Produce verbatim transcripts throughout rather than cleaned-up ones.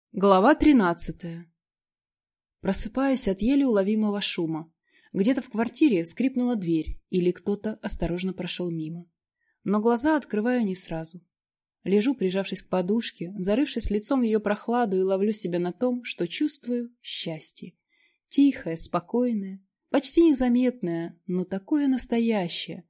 Глава тринадцатая. Просыпаясь от еле уловимого шума, где-то в квартире скрипнула дверь или кто-то осторожно прошел мимо. Но глаза открываю не сразу. Лежу, прижавшись к подушке, зарывшись лицом в ее прохладу, и ловлю себя на том, что чувствую счастье. Тихое, спокойное, почти незаметное, но такое настоящее.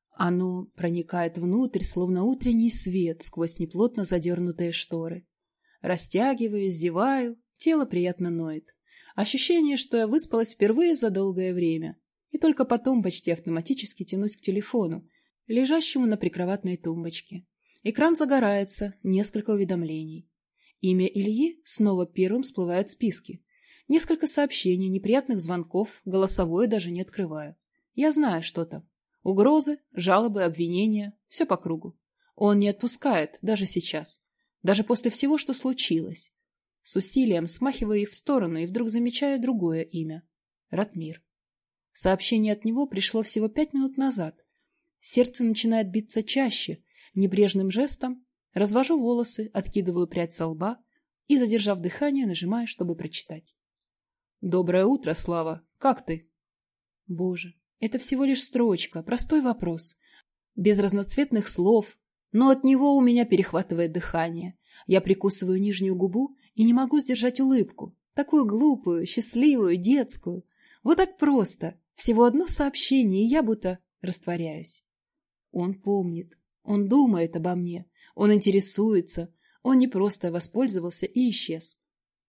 Оно проникает внутрь, словно утренний свет сквозь неплотно задернутые шторы. Растягиваюсь, зеваю, тело приятно ноет. Ощущение, что я выспалась впервые за долгое время. И только потом почти автоматически тянусь к телефону, лежащему на прикроватной тумбочке. Экран загорается, несколько уведомлений. Имя Ильи снова первым всплывает в списке. Несколько сообщений, неприятных звонков, голосовое даже не открываю. Я знаю, что там. Угрозы, жалобы, обвинения, все по кругу. Он не отпускает, даже сейчас. Даже после всего, что случилось. С усилием смахиваю их в сторону и вдруг замечаю другое имя. Ратмир. Сообщение от него пришло всего пять минут назад. Сердце начинает биться чаще. Небрежным жестом развожу волосы, откидываю прядь со лба и, задержав дыхание, нажимаю, чтобы прочитать. «Доброе утро, Слава. Как ты?» Боже, это всего лишь строчка, простой вопрос. Без разноцветных слов. Но от него у меня перехватывает дыхание. Я прикусываю нижнюю губу и не могу сдержать улыбку. Такую глупую, счастливую, детскую. Вот так просто. Всего одно сообщение, и я будто растворяюсь. Он помнит. Он думает обо мне. Он интересуется. Он не просто воспользовался и исчез.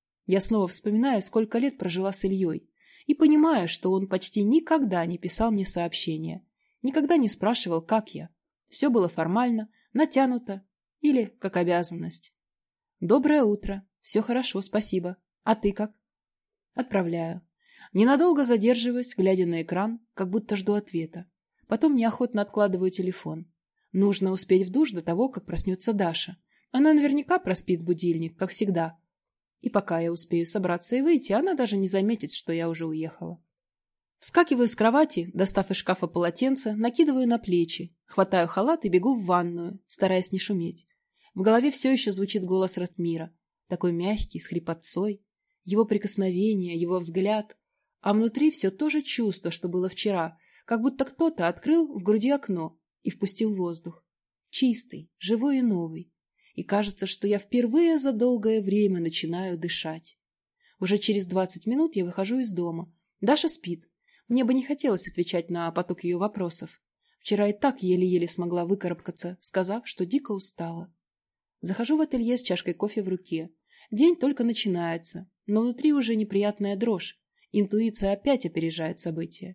Я снова вспоминаю, сколько лет прожила с Ильей. И понимаю, что он почти никогда не писал мне сообщения. Никогда не спрашивал, как я. Все было формально. Натянуто или как обязанность. Доброе утро. Все хорошо, спасибо. А ты как? Отправляю. Ненадолго задерживаюсь, глядя на экран, как будто жду ответа. Потом неохотно откладываю телефон. Нужно успеть в душ до того, как проснется Даша. Она наверняка проспит будильник, как всегда. И пока я успею собраться и выйти, она даже не заметит, что я уже уехала. Вскакиваю с кровати, достав из шкафа полотенце, накидываю на плечи, хватаю халат и бегу в ванную, стараясь не шуметь. В голове все еще звучит голос Ратмира, такой мягкий, с хрипотцой, его прикосновение, его взгляд, а внутри все то же чувство, что было вчера, как будто кто-то открыл в груди окно и впустил воздух. Чистый, живой и новый. И кажется, что я впервые за долгое время начинаю дышать. Уже через двадцать минут я выхожу из дома. Даша спит. Мне бы не хотелось отвечать на поток ее вопросов. Вчера и так еле-еле смогла выкарабкаться, сказав, что дико устала. Захожу в ателье с чашкой кофе в руке. День только начинается, но внутри уже неприятная дрожь. Интуиция опять опережает события.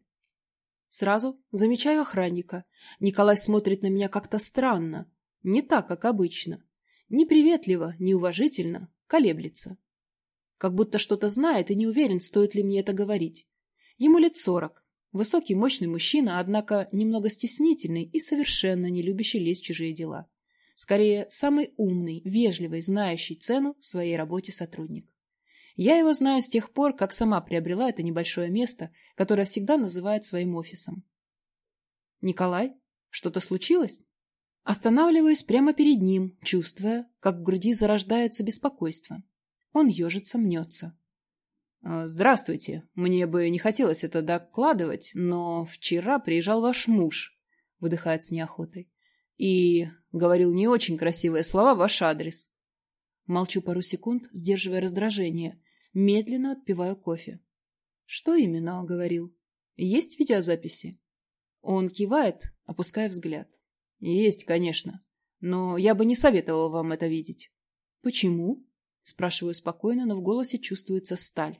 Сразу замечаю охранника. Николай смотрит на меня как-то странно. Не так, как обычно. Неприветливо, неуважительно, колеблется. Как будто что-то знает и не уверен, стоит ли мне это говорить. Ему лет сорок. Высокий, мощный мужчина, однако немного стеснительный и совершенно не любящий лезть в чужие дела. Скорее, самый умный, вежливый, знающий цену в своей работе сотрудник. Я его знаю с тех пор, как сама приобрела это небольшое место, которое всегда называет своим офисом. «Николай, что-то случилось?» Останавливаюсь прямо перед ним, чувствуя, как в груди зарождается беспокойство. Он ежится, мнется. «Здравствуйте. Мне бы не хотелось это докладывать, но вчера приезжал ваш муж», — выдыхает с неохотой, «и говорил не очень красивые слова в ваш адрес». Молчу пару секунд, сдерживая раздражение, медленно отпиваю кофе. «Что именно?» — говорил. «Есть видеозаписи?» Он кивает, опуская взгляд. «Есть, конечно, но я бы не советовал вам это видеть». «Почему?» — спрашиваю спокойно, но в голосе чувствуется сталь.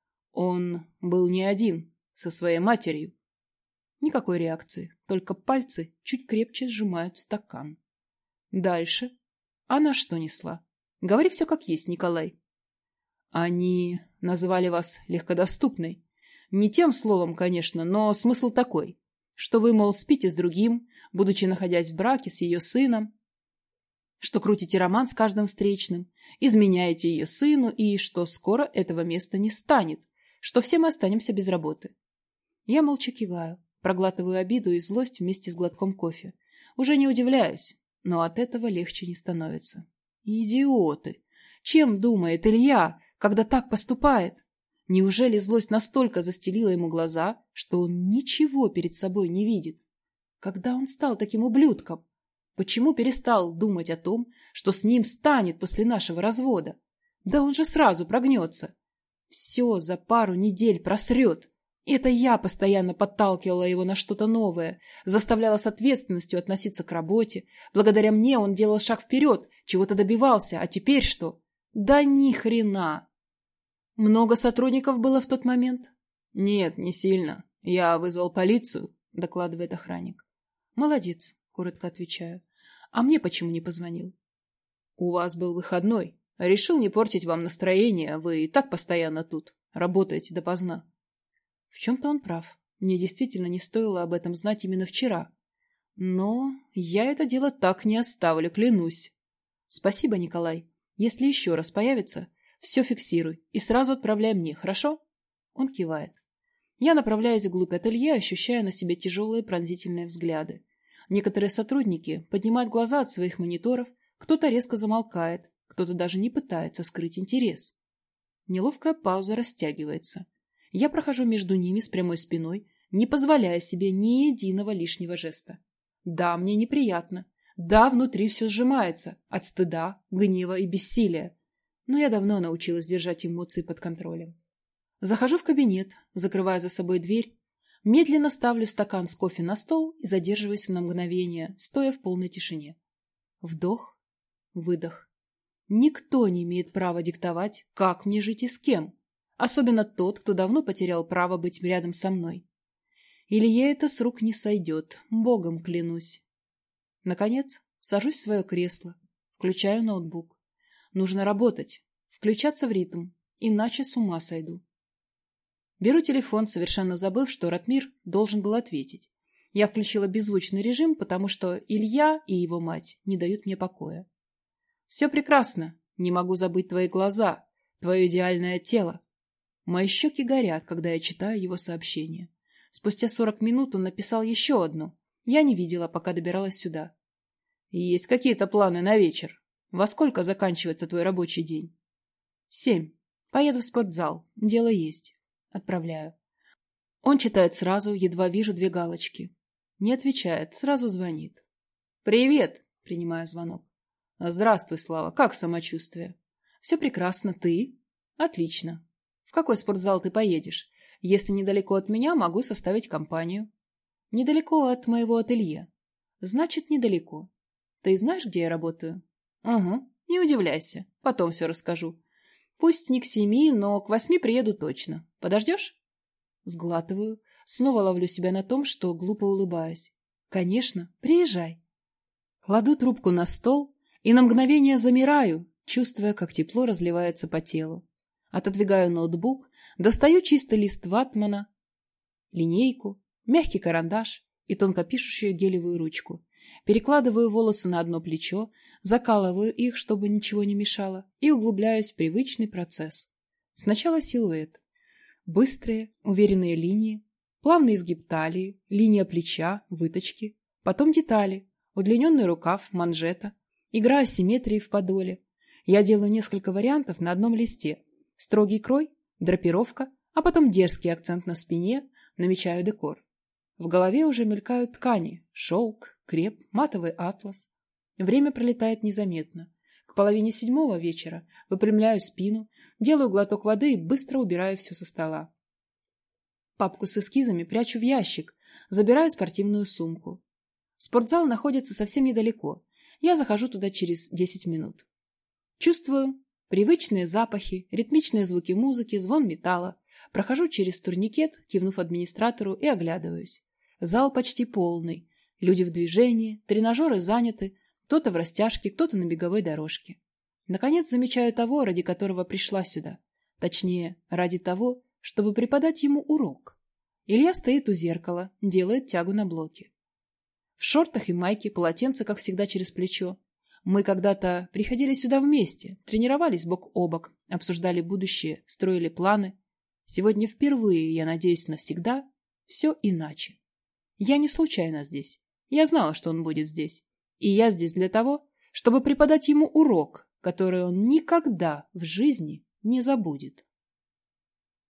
Он был не один, со своей матерью. Никакой реакции, только пальцы чуть крепче сжимают стакан. Дальше. Она что несла? Говори все как есть, Николай. Они называли вас легкодоступной. Не тем словом, конечно, но смысл такой, что вы, мол, спите с другим, будучи находясь в браке с ее сыном, что крутите роман с каждым встречным, изменяете ее сыну и что скоро этого места не станет, что все мы останемся без работы. Я молча киваю, проглатываю обиду и злость вместе с глотком кофе. Уже не удивляюсь, но от этого легче не становится. Идиоты! Чем думает Илья, когда так поступает? Неужели злость настолько застелила ему глаза, что он ничего перед собой не видит? Когда он стал таким ублюдком? Почему перестал думать о том, что с ним станет после нашего развода? Да он же сразу прогнется. Все за пару недель просрет. Это я постоянно подталкивала его на что-то новое, заставляла с ответственностью относиться к работе. Благодаря мне он делал шаг вперед, чего-то добивался, а теперь что? Да ни хрена! Много сотрудников было в тот момент? Нет, не сильно. Я вызвал полицию, докладывает охранник. Молодец, коротко отвечаю. А мне почему не позвонил? У вас был выходной. Решил не портить вам настроение, вы и так постоянно тут. Работаете допоздна. В чем-то он прав. Мне действительно не стоило об этом знать именно вчера. Но я это дело так не оставлю, клянусь. Спасибо, Николай. Если еще раз появится, все фиксируй и сразу отправляй мне, хорошо? Он кивает. Я направляюсь вглубь ателье, ощущая на себе тяжелые пронзительные взгляды. Некоторые сотрудники поднимают глаза от своих мониторов, кто-то резко замолкает, кто-то даже не пытается скрыть интерес. Неловкая пауза растягивается. Я прохожу между ними с прямой спиной, не позволяя себе ни единого лишнего жеста. Да, мне неприятно. Да, внутри все сжимается от стыда, гнева и бессилия. Но я давно научилась держать эмоции под контролем. Захожу в кабинет, закрывая за собой дверь, медленно ставлю стакан с кофе на стол и задерживаюсь на мгновение, стоя в полной тишине. Вдох, выдох. Никто не имеет права диктовать, как мне жить и с кем. Особенно тот, кто давно потерял право быть рядом со мной. Илье это с рук не сойдет, богом клянусь. Наконец, сажусь в свое кресло, включаю ноутбук. Нужно работать, включаться в ритм, иначе с ума сойду. Беру телефон, совершенно забыв, что Ратмир должен был ответить. Я включила беззвучный режим, потому что Илья и его мать не дают мне покоя. Все прекрасно, не могу забыть твои глаза, твое идеальное тело. Мои щеки горят, когда я читаю его сообщение. Спустя сорок минут он написал еще одно. Я не видела, пока добиралась сюда. Есть какие-то планы на вечер? Во сколько заканчивается твой рабочий день? В семь. Поеду в спортзал. Дело есть. Отправляю. Он читает сразу, едва вижу две галочки. Не отвечает, сразу звонит. Привет, принимаю звонок. Здравствуй, Слава, как самочувствие? Все прекрасно, ты? Отлично. В какой спортзал ты поедешь? Если недалеко от меня, могу составить компанию. Недалеко от моего ателье. Значит, недалеко. Ты знаешь, где я работаю? Угу, не удивляйся, потом все расскажу. Пусть не к семи, но к восьми приеду точно. Подождешь? Сглатываю, снова ловлю себя на том, что глупо улыбаюсь. Конечно, приезжай. Кладу трубку на стол и на мгновение замираю, чувствуя, как тепло разливается по телу. Отодвигаю ноутбук, достаю чистый лист ватмана, линейку, мягкий карандаш и тонкопишущую гелевую ручку. Перекладываю волосы на одно плечо, закалываю их, чтобы ничего не мешало, и углубляюсь в привычный процесс. Сначала силуэт. Быстрые, уверенные линии, плавный изгиб талии, линия плеча, выточки. Потом детали, удлиненный рукав, манжета, игра асимметрии в подоле. Я делаю несколько вариантов на одном листе. Строгий крой, драпировка, а потом дерзкий акцент на спине, намечаю декор. В голове уже мелькают ткани, шелк, креп, матовый атлас. Время пролетает незаметно. К половине седьмого вечера выпрямляю спину, делаю глоток воды и быстро убираю все со стола. Папку с эскизами прячу в ящик, забираю спортивную сумку. Спортзал находится совсем недалеко. Я захожу туда через десять минут. Чувствую привычные запахи, ритмичные звуки музыки, звон металла. Прохожу через турникет, кивнув администратору, и оглядываюсь. Зал почти полный. Люди в движении, тренажеры заняты, кто-то в растяжке, кто-то на беговой дорожке. Наконец замечаю того, ради которого пришла сюда. Точнее, ради того, чтобы преподать ему урок. Илья стоит у зеркала, делает тягу на блоке. В шортах и майке, полотенце, как всегда, через плечо. Мы когда-то приходили сюда вместе, тренировались бок о бок, обсуждали будущее, строили планы. Сегодня впервые, я надеюсь, навсегда, все иначе. Я не случайно здесь. Я знала, что он будет здесь. И я здесь для того, чтобы преподать ему урок, которые он никогда в жизни не забудет.